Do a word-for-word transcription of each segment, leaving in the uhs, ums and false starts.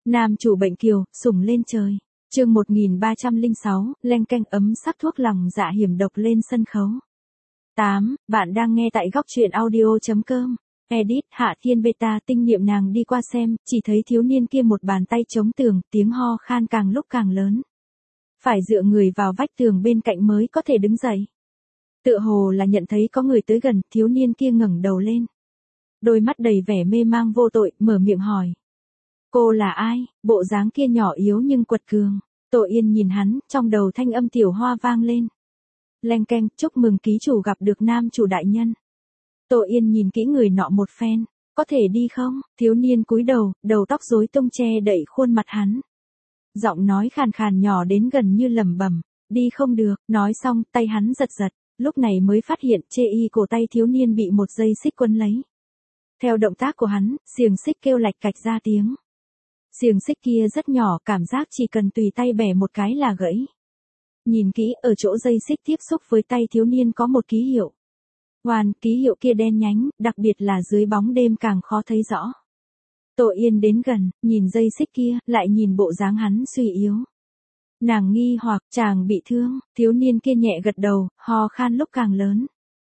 Nam chủ bệnh kiều, sủng lên trời. Chương một nghìn ba trăm lẻ sáu, leng keng ấm sắc thuốc lòng dạ hiểm độc lên sân khấu. tám. Bạn đang nghe tại góc truyện audio chấm com. Edit Hạ Thiên Beta. Tinh niệm nàng đi qua xem, chỉ thấy thiếu niên kia một bàn tay chống tường, tiếng ho khan càng lúc càng lớn. Phải dựa người vào vách tường bên cạnh mới có thể đứng dậy. Tựa hồ là nhận thấy có người tới gần, thiếu niên kia ngẩng đầu lên. Đôi mắt đầy vẻ mê mang vô tội, mở miệng hỏi. Cô là ai? Bộ dáng kia nhỏ yếu nhưng quật cường. Tô Yên nhìn hắn, trong đầu thanh âm tiểu hoa vang lên. Leng keng, chúc mừng ký chủ gặp được nam chủ đại nhân. Tô Yên nhìn kỹ người nọ một phen. Có thể đi không? Thiếu niên cúi đầu, đầu tóc rối tung che đậy khuôn mặt hắn. Giọng nói khàn khàn nhỏ đến gần như lẩm bẩm. Đi không được, nói xong, tay hắn giật giật. Lúc này mới phát hiện chê y cổ tay thiếu niên bị một dây xích quấn lấy. Theo động tác của hắn, xiềng xích kêu lạch cạch ra tiếng. Xiềng xích kia rất nhỏ, cảm giác chỉ cần tùy tay bẻ một cái là gãy. Nhìn kỹ, ở chỗ dây xích tiếp xúc với tay thiếu niên có một ký hiệu. Hoàn, ký hiệu kia đen nhánh, đặc biệt là dưới bóng đêm càng khó thấy rõ. Tô Yên đến gần, nhìn dây xích kia, lại nhìn bộ dáng hắn suy yếu. Nàng nghi hoặc, chàng bị thương, thiếu niên kia nhẹ gật đầu, ho khan lúc càng lớn.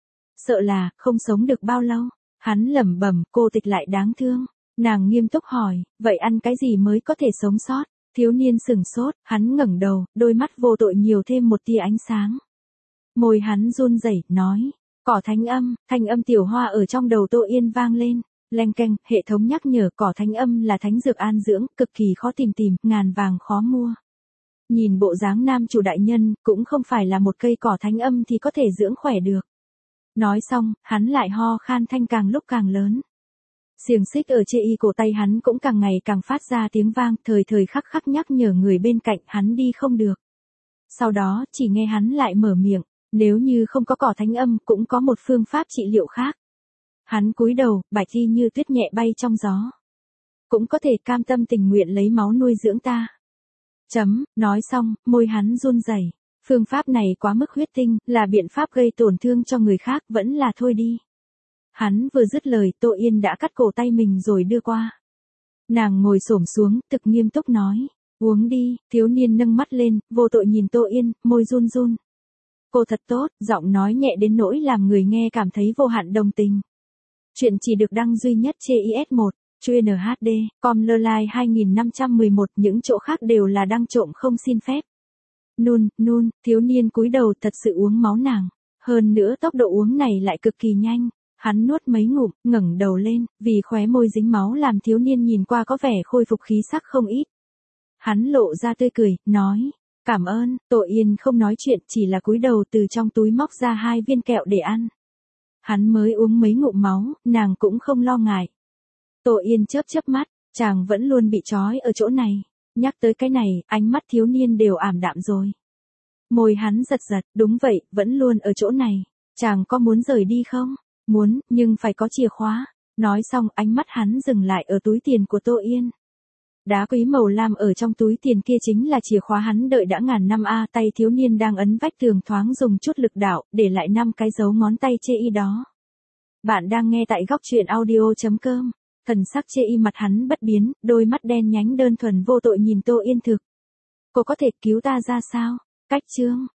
Sợ là, không sống được bao lâu. Hắn lẩm bẩm, cô tịch lại đáng thương. Nàng nghiêm túc hỏi, vậy ăn cái gì mới có thể sống sót? Thiếu niên sừng sốt, hắn ngẩng đầu, đôi mắt vô tội nhiều thêm một tia ánh sáng. Môi hắn run rẩy, nói, cỏ thánh âm, thanh âm tiểu hoa ở trong đầu Tô Yên vang lên. Leng keng, hệ thống nhắc nhở cỏ thánh âm là thánh dược an dưỡng, cực kỳ khó tìm tìm, ngàn vàng khó mua. Nhìn bộ dáng nam chủ đại nhân, cũng không phải là một cây cỏ thánh âm thì có thể dưỡng khỏe được. Nói xong, hắn lại ho khan thanh càng lúc càng lớn. Xiềng xích ở chê y cổ tay hắn cũng càng ngày càng phát ra tiếng vang, thời thời khắc khắc nhắc nhở người bên cạnh hắn đi không được. Sau đó, chỉ nghe hắn lại mở miệng, nếu như không có cỏ thánh âm cũng có một phương pháp trị liệu khác. Hắn cúi đầu, bạch y như tuyết nhẹ bay trong gió. Cũng có thể cam tâm tình nguyện lấy máu nuôi dưỡng ta. Chấm, nói xong, môi hắn run rẩy. Phương pháp này quá mức huyết tinh, là biện pháp gây tổn thương cho người khác, vẫn là thôi đi. Hắn vừa dứt lời, Tô Yên đã cắt cổ tay mình rồi đưa qua. Nàng ngồi xổm xuống, thực nghiêm túc nói, uống đi. Thiếu niên nâng mắt lên, vô tội nhìn Tô Yên, môi run run. Cô thật tốt, giọng nói nhẹ đến nỗi làm người nghe cảm thấy vô hạn đồng tình. Chuyện chỉ được đăng duy nhất trên i ét một, chuyên hát đê, com lơ lai hai nghìn năm trăm mười một, những chỗ khác đều là đăng trộm không xin phép. Nun, nun, thiếu niên cúi đầu thật sự uống máu nàng. Hơn nữa tốc độ uống này lại cực kỳ nhanh. Hắn nuốt mấy ngụm, ngẩng đầu lên, vì khóe môi dính máu làm thiếu niên nhìn qua có vẻ khôi phục khí sắc không ít. Hắn lộ ra tươi cười, nói, cảm ơn. Tô Yên không nói chuyện, chỉ là cúi đầu từ trong túi móc ra hai viên kẹo để ăn. Hắn mới uống mấy ngụm máu, nàng cũng không lo ngại. Tô Yên chớp chớp mắt, chàng vẫn luôn bị trói ở chỗ này. Nhắc tới cái này, ánh mắt thiếu niên đều ảm đạm rồi. Môi hắn giật giật, đúng vậy, vẫn luôn ở chỗ này. Chàng có muốn rời đi không? Muốn, nhưng phải có chìa khóa. Nói xong, ánh mắt hắn dừng lại ở túi tiền của Tô Yên. Đá quý màu lam ở trong túi tiền kia chính là chìa khóa hắn đợi đã ngàn năm a. Tay thiếu niên đang ấn vách tường thoáng dùng chút lực đạo, để lại năm cái dấu ngón tay chê y đó. Bạn đang nghe tại góc truyện audio chấm com. Thần sắc chê y mặt hắn bất biến, đôi mắt đen nhánh đơn thuần vô tội nhìn Tô Yên thực. Cô có thể cứu ta ra sao? Cách chương.